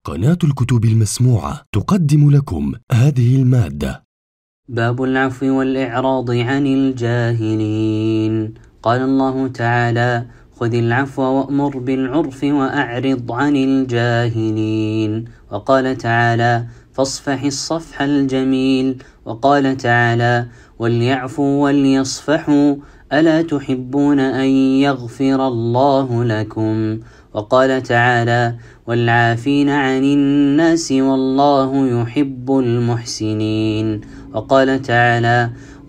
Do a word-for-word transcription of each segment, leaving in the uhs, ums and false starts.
قناة الكتب المسموعة تقدم لكم هذه المادة. باب العفو والإعراض عن الجاهلين. قال الله تعالى: خذ العفو وأمر بالعرف وأعرض عن الجاهلين. وقال تعالى: فاصفح الصفح الجميل. وقال تعالى: وليعفوا وليصفحوا ألا تحبون أن يغفر الله لكم. وقال تعالى: والعافين عن الناس والله يحب المحسنين. وقال تعالى: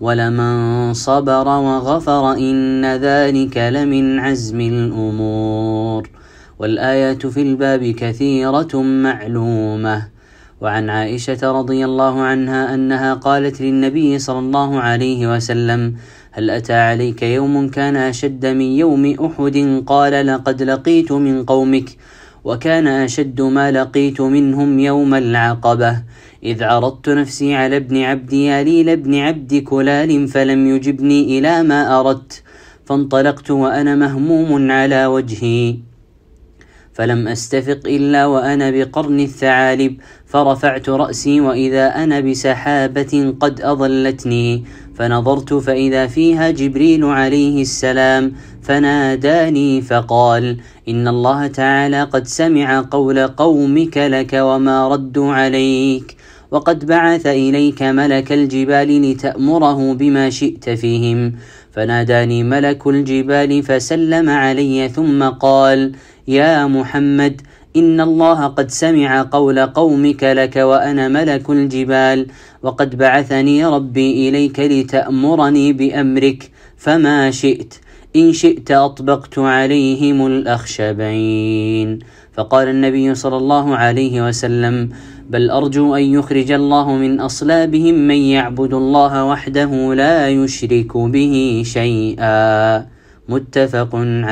ولمن صبر وغفر إن ذلك لمن عزم الأمور. والآيات في الباب كثيرة معلومة. وعن عائشة رضي الله عنها أنها قالت للنبي صلى الله عليه وسلم: هل أتى عليك يوم كان أشد من يوم أحد؟ قال: لقد لقيت من قومك، وكان أشد ما لقيت منهم يوم العقبة، إذ عرضت نفسي على ابن عبد ياليل بن عبد كلال فلم يجبني إلى ما أردت، فانطلقت وأنا مهموم على وجهي، فلم أستفق إلا وأنا بقرن الثعالب، فرفعت رأسي وإذا أنا بسحابة قد أضلتني، فنظرت فإذا فيها جبريل عليه السلام، فناداني فقال: إن الله تعالى قد سمع قول قومك لك وما ردوا عليك، وقد بعث إليك ملك الجبال لتأمره بما شئت فيهم. فناداني ملك الجبال فسلم علي ثم قال: يا محمد، إن الله قد سمع قول قومك لك وأنا ملك الجبال، وقد بعثني ربي إليك لتأمرني بأمرك، فما شئت، إن شئت أطبقت عليهم الأخشبين. فقال النبي صلى الله عليه وسلم: بل أرجو أن يخرج الله من أصلابهم من يعبد الله وحده لا يشرك به شيئا. متفق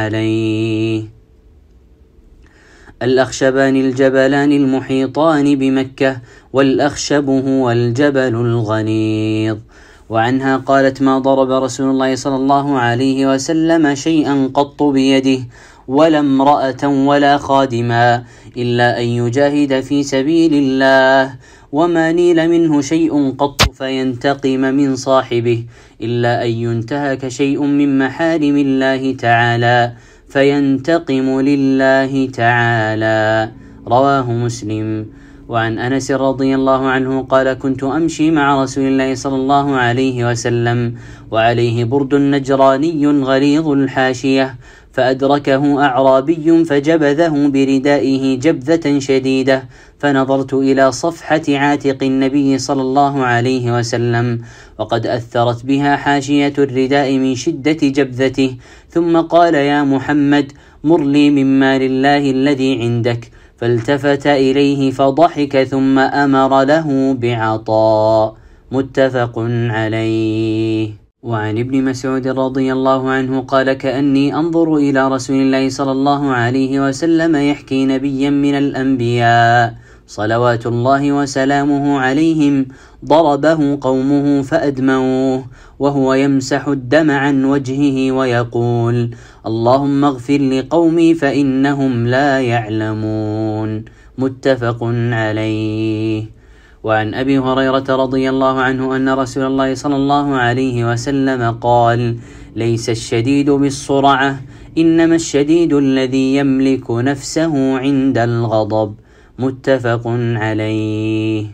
عليه. الأخشبان الجبلان المحيطان بمكة، والأخشب هو الجبل الغليظ. وعنها قالت: ما ضرب رسول الله صلى الله عليه وسلم شيئا قط بيده، ولا امرأة ولا خادما، إلا أن يجاهد في سبيل الله، وما نيل منه شيء قط فينتقم من صاحبه، إلا أن ينتهك شيء من محارم الله تعالى فينتقم لله تعالى. رواه مسلم. وعن أنس رضي الله عنه قال: كنت أمشي مع رسول الله صلى الله عليه وسلم وعليه برد نجراني غليظ الحاشية، فأدركه أعرابي فجبذه بردائه جبذة شديدة، فنظرت إلى صفحة عاتق النبي صلى الله عليه وسلم وقد أثرت بها حاشية الرداء من شدة جبذته، ثم قال: يا محمد، مر لي من مال الله الذي عندك. فالتفت إليه فضحك ثم أمر له بعطاء. متفق عليه. وعن ابن مسعود رضي الله عنه قال: كأني أنظر إلى رسول الله صلى الله عليه وسلم يحكي نبيا من الأنبياء صلوات الله وسلامه عليهم ضربه قومه فأدموه، وهو يمسح الدم عن وجهه ويقول: اللهم اغفر لقومي فإنهم لا يعلمون. متفق عليه. وعن أبي هريرة رضي الله عنه أن رسول الله صلى الله عليه وسلم قال: ليس الشديد بالسرعة، إنما الشديد الذي يملك نفسه عند الغضب. متفق عليه.